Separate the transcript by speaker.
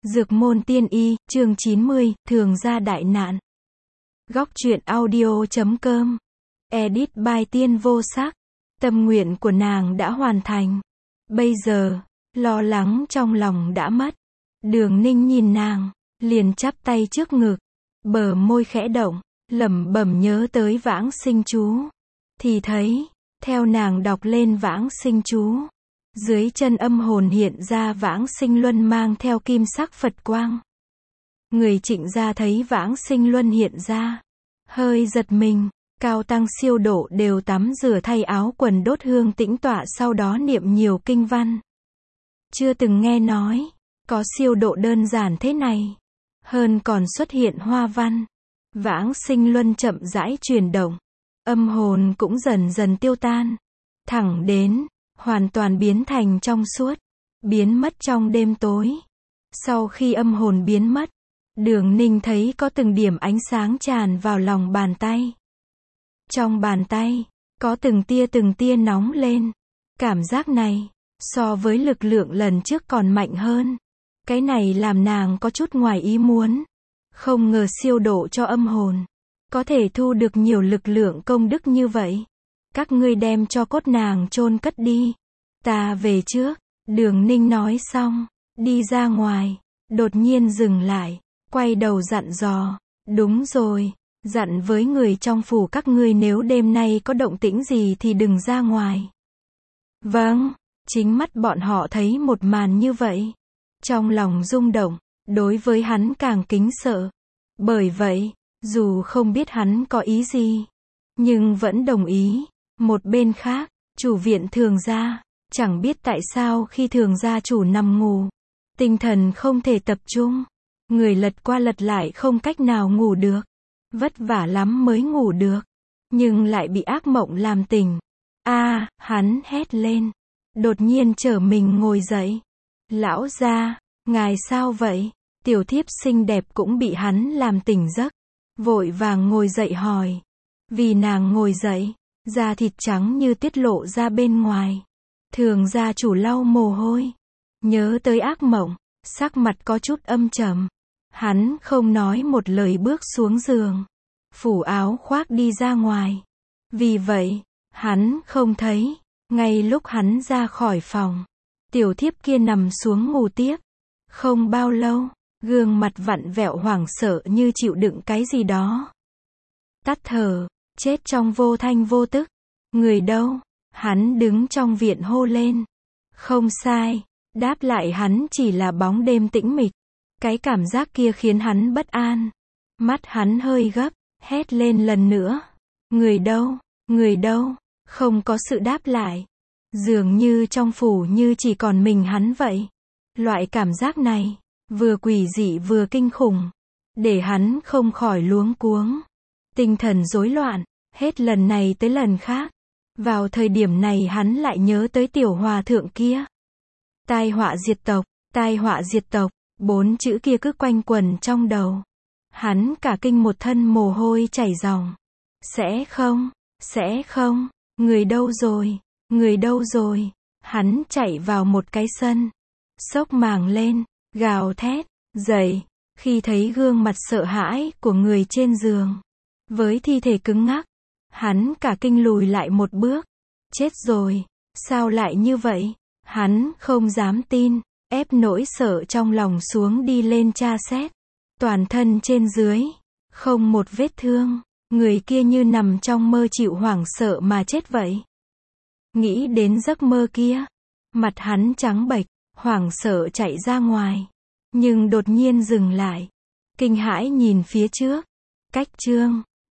Speaker 1: Dược môn tiên y, chương 90, thường gia đại nạn. Góc truyện audio.com. Edit by Tiên Vô Sắc. Tâm nguyện của nàng đã hoàn thành. Bây giờ, lo lắng trong lòng đã mất. Đường Ninh nhìn nàng, liền chắp tay trước ngực, bờ môi khẽ động, lẩm bẩm nhớ tới vãng sinh chú. Thì thấy, theo nàng đọc lên vãng sinh chú, dưới chân âm hồn hiện ra vãng sinh luân mang theo kim sắc Phật quang. Người Trịnh gia thấy vãng sinh luân hiện ra, hơi giật mình. Cao tăng siêu độ đều tắm rửa thay áo quần đốt hương tĩnh tọa, sau đó niệm nhiều kinh văn. Chưa từng nghe nói có siêu độ đơn giản thế này, hơn còn xuất hiện hoa văn. Vãng sinh luân chậm rãi chuyển động, âm hồn cũng dần dần tiêu tan, thẳng đến hoàn toàn biến thành trong suốt, biến mất trong đêm tối. Sau khi âm hồn biến mất, Đường Ninh thấy có từng điểm ánh sáng tràn vào lòng bàn tay. Trong bàn tay, có từng tia nóng lên. Cảm giác này, so với lực lượng lần trước còn mạnh hơn. Cái này làm nàng có chút ngoài ý muốn. Không ngờ siêu độ cho âm hồn, có thể thu được nhiều lực lượng công đức như vậy. Các ngươi đem cho cốt nàng chôn cất đi. Ta về trước. Đường Ninh nói xong, đi ra ngoài, đột nhiên dừng lại, quay đầu dặn dò. Đúng rồi, dặn với người trong phủ các ngươi nếu đêm nay có động tĩnh gì thì đừng ra ngoài. Vâng, chính mắt bọn họ thấy một màn như vậy. Trong lòng rung động, đối với hắn càng kính sợ. Bởi vậy, dù không biết hắn có ý gì, nhưng vẫn đồng ý. Một bên khác, chủ viện Thường gia, chẳng biết tại sao khi Thường gia chủ nằm ngủ, tinh thần không thể tập trung. Người lật qua lật lại không cách nào ngủ được. Vất vả lắm mới ngủ được, nhưng lại bị ác mộng làm tỉnh. Hắn hét lên, đột nhiên trở mình ngồi dậy. Lão gia, ngài sao vậy? Tiểu thiếp xinh đẹp cũng bị hắn làm tỉnh giấc, vội vàng ngồi dậy hỏi. Vì nàng ngồi dậy, da thịt trắng như tiết lộ ra bên ngoài. Thường gia chủ lau mồ hôi, nhớ tới ác mộng, sắc mặt có chút âm trầm. Hắn không nói một lời bước xuống giường, phủ áo khoác đi ra ngoài. Vì vậy, hắn không thấy, ngay lúc hắn ra khỏi phòng, tiểu thiếp kia nằm xuống ngủ tiếp. Không bao lâu, gương mặt vặn vẹo hoảng sợ như chịu đựng cái gì đó. Tắt thở, chết trong vô thanh vô tức. Người đâu? Hắn đứng trong viện hô lên. Không sai, đáp lại hắn chỉ là bóng đêm tĩnh mịch. Cái cảm giác kia khiến hắn bất an. Mắt hắn hơi gấp, hét lên lần nữa. Người đâu? Người đâu? Không có sự đáp lại. Dường như trong phủ như chỉ còn mình hắn vậy. Loại cảm giác này, vừa quỷ dị vừa kinh khủng, để hắn không khỏi luống cuống. Tinh thần rối loạn, hết lần này tới lần khác. Vào thời điểm này hắn lại nhớ tới tiểu hòa thượng kia. Tai họa diệt tộc, tai họa diệt tộc. 4 chữ kia cứ quanh quẩn trong đầu. Hắn cả kinh một thân mồ hôi chảy ròng. Sẽ không, người đâu rồi, người đâu rồi. Hắn chạy vào một cái sân, xốc màng lên, gào thét, dậy, khi thấy gương mặt sợ hãi của người trên giường, với thi thể cứng ngắc, hắn cả kinh lùi lại một bước. Chết rồi, sao lại như vậy? Hắn không dám tin. Ép nỗi sợ trong lòng xuống đi lên tra xét. Toàn thân trên dưới, không một vết thương. Người kia như nằm trong mơ chịu hoảng sợ mà chết vậy. Nghĩ đến giấc mơ kia, mặt hắn trắng bệch, hoảng sợ chạy ra ngoài. Nhưng đột nhiên dừng lại, kinh hãi nhìn phía trước. Cách chương